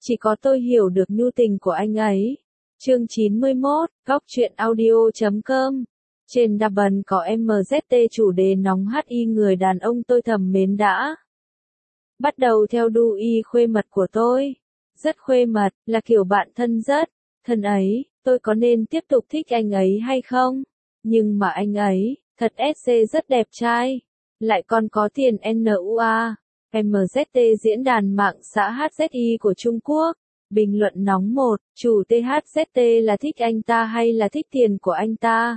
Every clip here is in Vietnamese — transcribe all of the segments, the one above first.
Chỉ có tôi hiểu được nhu tình của anh ấy. Chương 91, Góc truyện audio.com. Trên Double có MZT chủ đề nóng HI người đàn ông tôi thầm mến đã bắt đầu theo đu y khuê mật của tôi. Rất khuê mật, là kiểu bạn thân rất thân ấy, tôi có nên tiếp tục thích anh ấy hay không? Nhưng mà anh ấy, thật SC rất đẹp trai, lại còn có tiền NUA. MZT diễn đàn mạng xã HZI của Trung Quốc. Bình luận nóng 1, chủ THZT là thích anh ta hay là thích tiền của anh ta?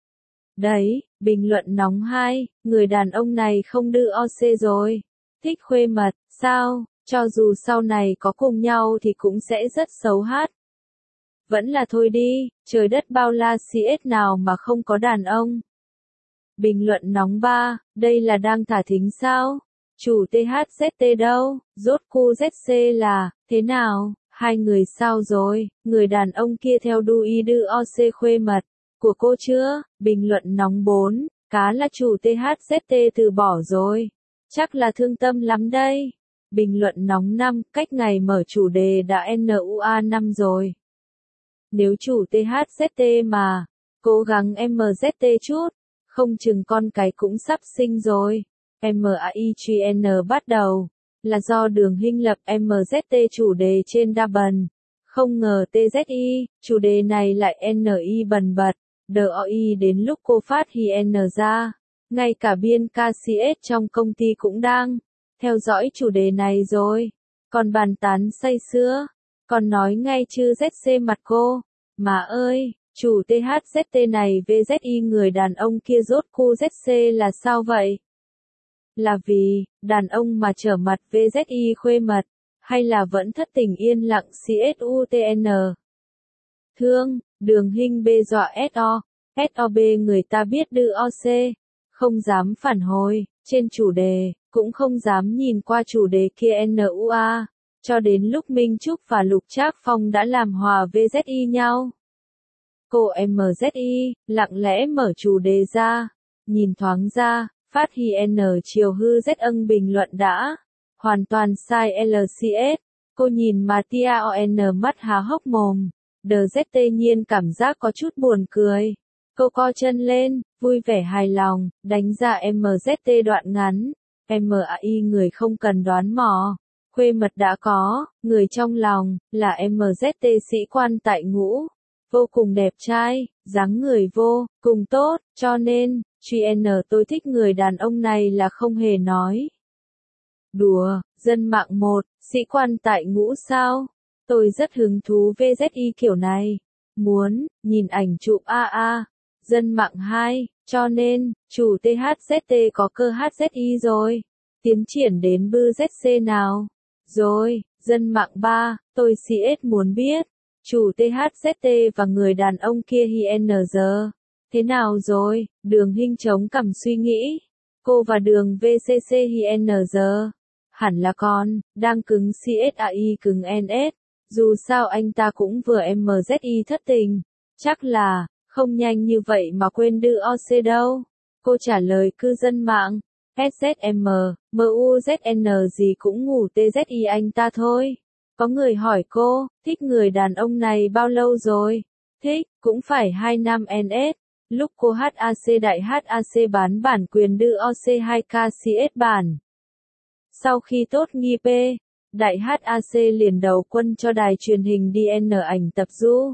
Đấy, bình luận nóng 2, người đàn ông này không đưa OC rồi. Thích khuê mật, sao, cho dù sau này có cùng nhau thì cũng sẽ rất xấu hát. Vẫn là thôi đi, trời đất bao la CS nào mà không có đàn ông. Bình luận nóng 3, đây là đang thả thính sao? Chủ THZT đâu, rốt cu ZC là, thế nào, hai người sao rồi, người đàn ông kia theo đu y đưa OC khuê mật, của cô chưa? Bình luận nóng 4, cá là chủ THZT từ bỏ rồi, chắc là thương tâm lắm đây. Bình luận nóng 5, cách ngày mở chủ đề đã NUA 5 rồi. Nếu chủ THZT mà, cố gắng MZT chút, không chừng con cái cũng sắp sinh rồi. MAIGN bắt đầu, là do Đường Hinh lập MZT chủ đề trên Double. Không ngờ TZI, chủ đề này lại NI bần bật, DOI đến lúc cô phát hiện ra. Ngay cả biên KCS trong công ty cũng đang theo dõi chủ đề này rồi. Còn bàn tán say sưa, còn nói ngay chứ ZC mặt cô. Mà ơi, chủ THZT này VZI người đàn ông kia rốt cu ZC là sao vậy? Là vì, đàn ông mà trở mặt VZI khuê mật, hay là vẫn thất tình yên lặng CSUTN? Thương, Đường Hinh bê dọa SOB người ta biết đưa OC, không dám phản hồi, trên chủ đề, cũng không dám nhìn qua chủ đề kia NUA, cho đến lúc Minh Trúc và Lục Trác Phong đã làm hòa VZI nhau. Cô MZI, lặng lẽ mở chủ đề ra, nhìn thoáng ra, phát hiện chiều hư Z ân bình luận đã hoàn toàn sai LCS. Cô nhìn mà TAON mắt há hốc mồm. DZT nhiên cảm giác có chút buồn cười. Cô co chân lên, vui vẻ hài lòng, đánh ra MZT đoạn ngắn. MAI người không cần đoán mò. Khuê mật đã có, người trong lòng, là MZT sĩ quan tại ngũ. Vô cùng đẹp trai, dáng người vô cùng tốt, cho nên, GN tôi thích người đàn ông này là không hề nói đùa. Dân mạng 1, sĩ quan tại ngũ sao? Tôi rất hứng thú VZI kiểu này. Muốn, nhìn ảnh chụp AA. Dân mạng 2, cho nên, chủ THZT có cơ HZI rồi. Tiến triển đến bư ZC nào? Rồi, dân mạng 3, tôi CS muốn biết. Chủ THZT và người đàn ông kia HING. Thế nào rồi? Đường Hinh chống cằm suy nghĩ. Cô và đường VCC HING. Hẳn là con, đang cứng CSAI cứng NS. Dù sao anh ta cũng vừa MZI thất tình. Chắc là, không nhanh như vậy mà quên đưa OC đâu. Cô trả lời cư dân mạng. SZM, MUZN gì cũng ngủ TZI anh ta thôi. Có người hỏi cô, thích người đàn ông này bao lâu rồi? Thích, cũng phải 2 năm NS. Lúc cô HAC đại HAC bán bản quyền đưa OC2KCS bản. Sau khi tốt nghi P, đại HAC liền đầu quân cho đài truyền hình DN ảnh tập du.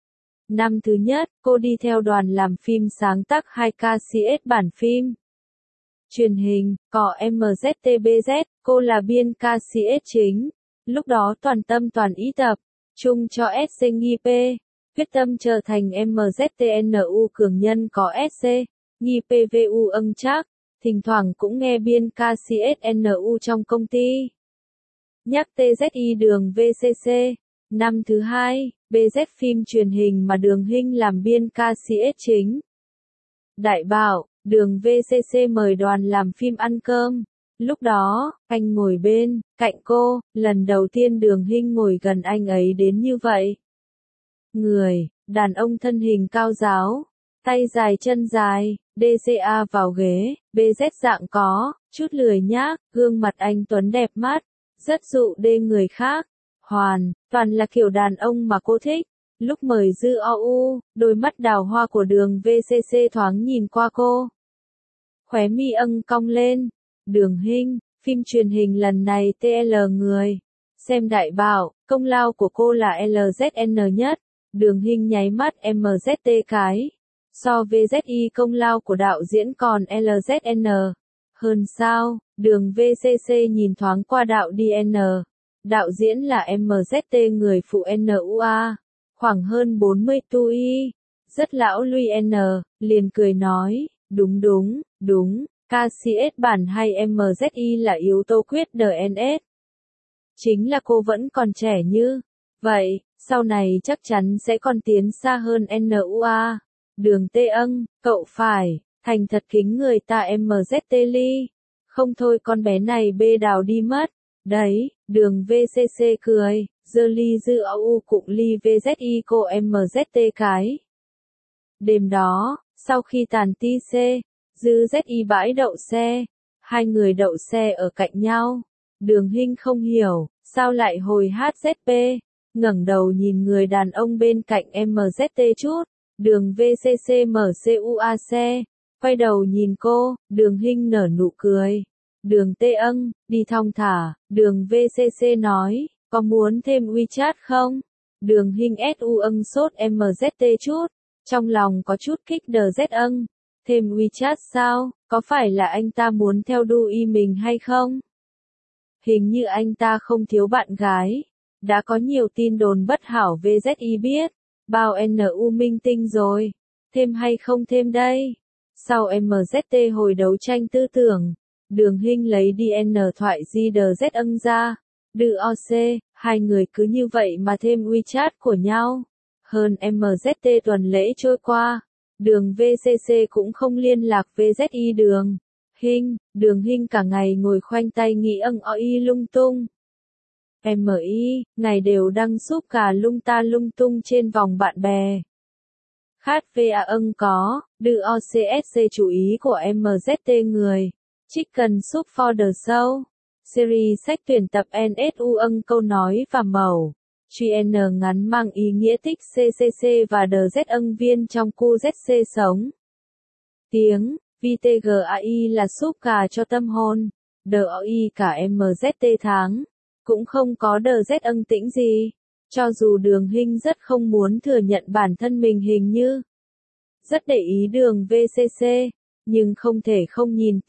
Năm thứ nhất, cô đi theo đoàn làm phim sáng tác 2KCS bản phim truyền hình, có MZTBZ, cô là biên KCS chính. Lúc đó toàn tâm toàn ý tập chung cho SC nghi P, quyết tâm trở thành MZTNU cường nhân có SC, nghi PVU ưng chắc, thỉnh thoảng cũng nghe biên KCSNU trong công ty. Nhắc TZI đường VCC, năm thứ hai, BZ phim truyền hình mà Đường Hinh làm biên KCS chính. Đại bảo, đường VCC mời đoàn làm phim ăn cơm. Lúc đó, anh ngồi bên cạnh cô, lần đầu tiên Đường Hinh ngồi gần anh ấy đến như vậy. Người, đàn ông thân hình cao ráo, tay dài chân dài, DCA vào ghế, BZ dạng có chút lười nhác, gương mặt anh tuấn đẹp mắt, rất dụ đê người khác. toàn là kiểu đàn ông mà cô thích. Lúc mời Dư OU, đôi mắt đào hoa của Đường VCC thoáng nhìn qua cô. Khóe mi âng cong lên. Đường Hinh, phim truyền hình lần này TL người xem đại bảo, công lao của cô là LZN nhất. Đường Hinh nháy mắt MZT cái. So VZI công lao của đạo diễn còn LZN hơn sao? Đường VCC nhìn thoáng qua đạo DN. Đạo diễn là MZT người phụ NUA, khoảng hơn 40 tuổi, rất lão lui N, liền cười nói, đúng, KCS bản hay MZI là yếu tố quyết DNS. Chính là cô vẫn còn trẻ như vậy, sau này chắc chắn sẽ còn tiến xa hơn NUA. Đường Tê Âng, cậu phải thành thật kính người ta MZT ly. Không thôi con bé này bê đào đi mất. Đấy, đường VCC cười, dơ ly Dư OU cụng ly VZI cô MZT cái. Đêm đó, sau khi tàn ti C, Dư ZI bãi đậu xe. Hai người đậu xe ở cạnh nhau. Đường Hinh không hiểu, sao lại hồi HZP. Ngẩng đầu nhìn người đàn ông bên cạnh MZT chút. Đường VCC mở CUAC, quay đầu nhìn cô, Đường Hinh nở nụ cười. Đường Tê Âng, đi thong thả, đường VCC nói, có muốn thêm WeChat không? Đường Hinh SU âng sốt MZT chút, trong lòng có chút kích đờ Z âng. Thêm WeChat sao, có phải là anh ta muốn theo đuôi mình hay không? Hình như anh ta không thiếu bạn gái, đã có nhiều tin đồn bất hảo VZI biết. Bao NU minh tinh rồi, thêm hay không thêm đây? Sau MZT hồi đấu tranh tư tưởng, Đường Hinh lấy DN thoại GDZ âng ra, đưa OC, hai người cứ như vậy mà thêm WeChat của nhau. Hơn MZT tuần lễ trôi qua, đường VCC cũng không liên lạc VZI Đường Hinh cả ngày ngồi khoanh tay nghĩ âng oi lung tung. MI, ngày đều đăng súp cả lung ta lung tung trên vòng bạn bè. Khát VA âng có, đưa OCSC chú ý của MZT người. Chicken Soup for the Soul. Series sách tuyển tập NSU âng câu nói và mẩu. Chuyên ngắn mang ý nghĩa tích CCC và DZ âng viên trong khu ZC sống. Tiếng, VTGAI là súp gà cho tâm hồn. DOI cả MZT tháng. Cũng không có DZ âng tĩnh gì. Cho dù Đường Hinh rất không muốn thừa nhận bản thân mình hình như rất để ý đường VCC, nhưng không thể không nhìn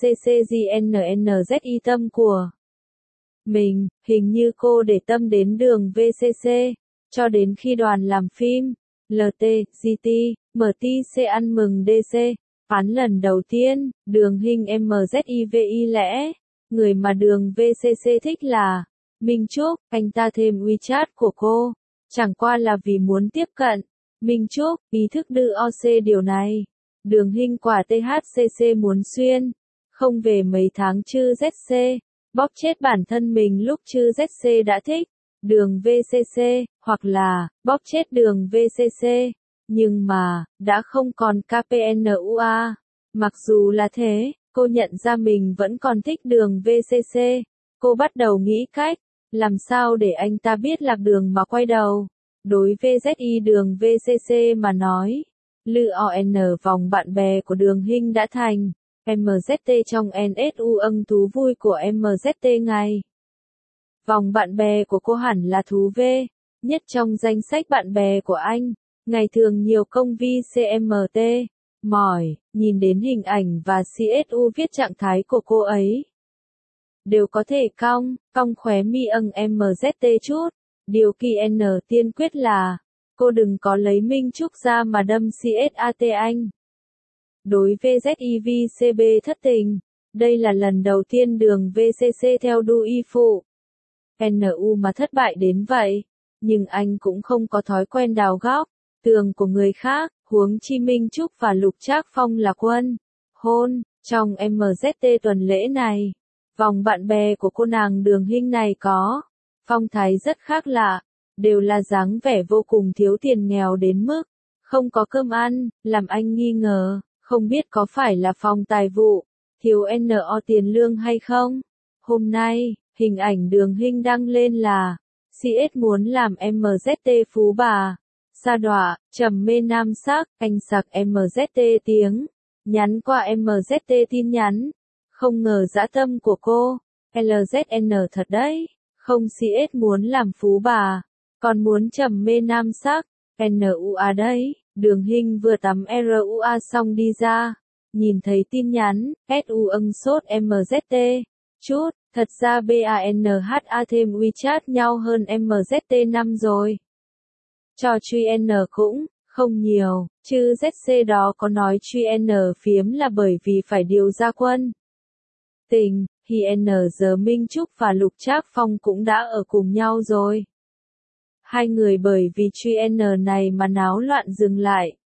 TACCGNNZI tâm của mình, hình như cô để tâm đến đường VCC, cho đến khi đoàn làm phim, LT, GT, MTC ăn mừng DC, phán lần đầu tiên, Đường Hinh MZIVI lẽ, người mà đường VCC thích là Minh Trúc, anh ta thêm WeChat của cô, chẳng qua là vì muốn tiếp cận. Minh Trúc, ý thức đưa OC điều này. Đường Hinh quả THCC muốn xuyên, không về mấy tháng chư ZC, bóp chết bản thân mình lúc chư ZC đã thích, đường VCC, hoặc là, bóp chết đường VCC, nhưng mà, đã không còn KPNUA. Mặc dù là thế, cô nhận ra mình vẫn còn thích đường VCC, cô bắt đầu nghĩ cách, làm sao để anh ta biết lạc đường mà quay đầu. Đối VZI đường VCC mà nói, LON vòng bạn bè của Đường Hinh đã thành MZT trong NSU âng thú vui của MZT ngày. Vòng bạn bè của cô hẳn là thú V, nhất trong danh sách bạn bè của anh, ngày thường nhiều công vi CMT, mỏi, nhìn đến hình ảnh và CSU viết trạng thái của cô ấy. Đều có thể cong khóe mi âng MZT chút. Điều kỳ N tiên quyết là, cô đừng có lấy Minh Trúc ra mà đâm CSAT anh. Đối VZIVCB thất tình, đây là lần đầu tiên đường VCC theo đuôi phụ. NU mà thất bại đến vậy, nhưng anh cũng không có thói quen đào góc, tường của người khác, huống chi Minh Trúc và Lục Trác Phong là quân. Hôn, trong MZT tuần lễ này, vòng bạn bè của cô nàng Đường Hinh này có phong thái rất khác lạ, đều là dáng vẻ vô cùng thiếu tiền nghèo đến mức không có cơm ăn, làm anh nghi ngờ, không biết có phải là phòng tài vụ, thiếu NO tiền lương hay không. Hôm nay, hình ảnh Đường Hinh đăng lên là CS muốn làm MZT phú bà. Sa đọa, trầm mê nam sắc, anh sặc MZT tiếng. Nhắn qua MZT tin nhắn. Không ngờ dã tâm của cô. LZN thật đấy. Không CS muốn làm phú bà. Còn muốn trầm mê nam sắc. NUA đấy. Đường Hinh vừa tắm RUA xong đi ra. Nhìn thấy tin nhắn. SU âng sốt MZT. Chút. Thật ra BANHA thêm WeChat nhau hơn MZT 5 rồi. Cho truy N cũng không nhiều, chứ ZC đó có nói truy N phiếm là bởi vì phải điều ra quân. Tình, thì N giờ Minh Trúc và Lục Trác Phong cũng đã ở cùng nhau rồi. Hai người bởi vì truy N này mà náo loạn dừng lại.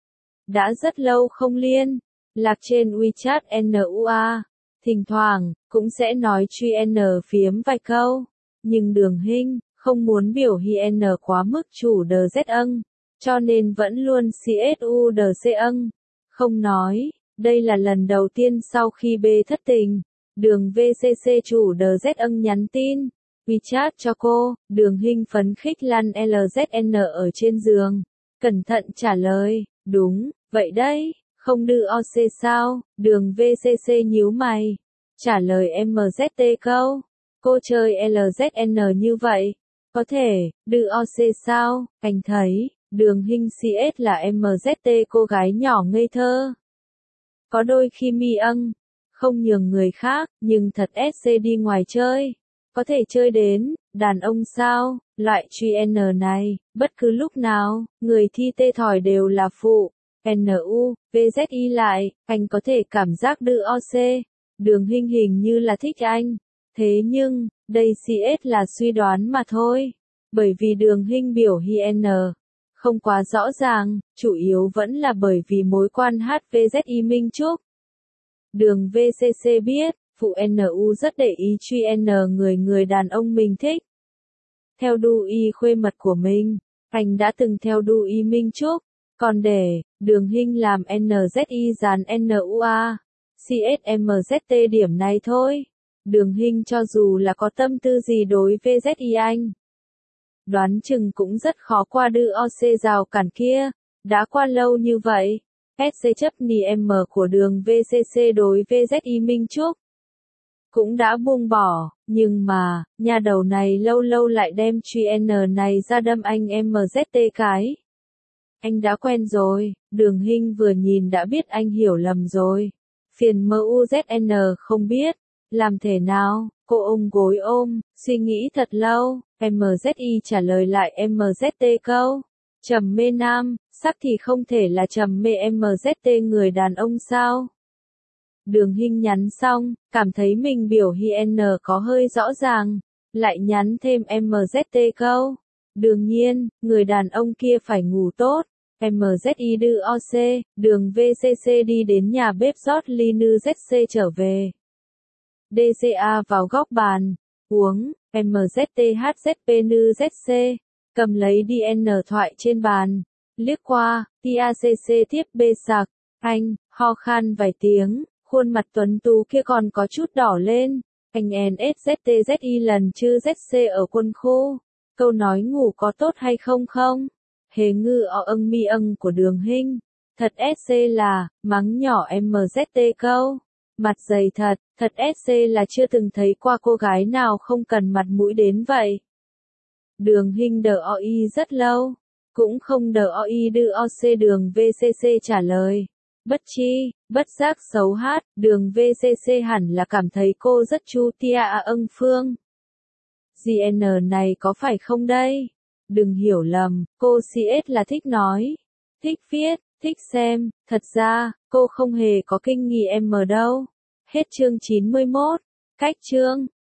Đã rất lâu không liên lạc trên WeChat NUA. Thỉnh thoảng, cũng sẽ nói truy N phiếm vài câu. Nhưng Đường Hinh không muốn biểu hiện N quá mức chủ đờ Z âng. Cho nên vẫn luôn CSU đờ C âng. Không nói, đây là lần đầu tiên sau khi B thất tình. Đường VCC chủ đờ Z âng nhắn tin. WeChat cho cô, Đường Hinh phấn khích lăn LZN ở trên giường. Cẩn thận trả lời, đúng, vậy đấy. Không đưa OC sao? Đường VCC nhíu mày. Trả lời MZT câu. Cô chơi LZN như vậy. Có thể, đưa OC sao? Anh thấy, Đường Hinh CS là MZT cô gái nhỏ ngây thơ. Có đôi khi mi âng. Không nhường người khác, nhưng thật SC đi ngoài chơi. Có thể chơi đến, đàn ông sao? Loại truy N này, bất cứ lúc nào, người thi tê thỏi đều là phụ. NU, VZI lại, anh có thể cảm giác đưa OC. Đường Hinh hình như là thích anh. Thế nhưng, đây CS là suy đoán mà thôi. Bởi vì Đường Hinh biểu hiện không quá rõ ràng, chủ yếu vẫn là bởi vì mối quan HVZI Minh Trúc. Đường VCC biết, phụ NU rất để ý truy N người đàn ông mình thích. Theo đu y khuê mật của mình, anh đã từng theo đu y Minh Trúc. Còn để, Đường Hinh làm NZI dàn NUA, CSMZT điểm này thôi. Đường Hinh cho dù là có tâm tư gì đối với ZI anh. Đoán chừng cũng rất khó qua đưa OC rào cản kia. Đã qua lâu như vậy. SC chấp ni M của đường VCC đối với ZI Minh Trúc. Cũng đã buông bỏ, nhưng mà, nhà đầu này lâu lâu lại đem truy N này ra đâm anh MZT cái. Anh đã quen rồi, Đường Hinh vừa nhìn đã biết anh hiểu lầm rồi. Phiền MUZN không biết, làm thế nào, cô ôm gối ôm, suy nghĩ thật lâu, MZI trả lời lại MZT câu. Trầm mê nam, sắc thì không thể là trầm mê MZT người đàn ông sao? Đường Hinh nhắn xong, cảm thấy mình biểu hiện có hơi rõ ràng, lại nhắn thêm MZT câu. Đương nhiên, người đàn ông kia phải ngủ tốt. MZI đưa OC, đường VCC đi đến nhà bếp rót ly nữ ZC trở về. DCA vào góc bàn, uống, MZT HZP nữ ZC, cầm lấy DN thoại trên bàn, liếc qua, TACC tiếp B sạc, anh, ho khan vài tiếng, khuôn mặt tuấn tú kia còn có chút đỏ lên, anh NSZTZI lần chứ ZC ở quân khu, câu nói ngủ có tốt hay không không? Hề ngư o âng mi âng của Đường Hinh. Thật SC là, mắng nhỏ MZT câu. Mặt dày thật, thật SC là chưa từng thấy qua cô gái nào không cần mặt mũi đến vậy. Đường Hinh đờ OI rất lâu. Cũng không đờ OI đưa OC đường VCC trả lời. Bất chi, bất giác xấu hát, đường VCC hẳn là cảm thấy cô rất chu tia âng phương. GN này có phải không đây? Đừng hiểu lầm, cô CS là thích nói, thích viết, thích xem, thật ra, cô không hề có kinh nghiệm đâu. Hết chương 91, cách chương.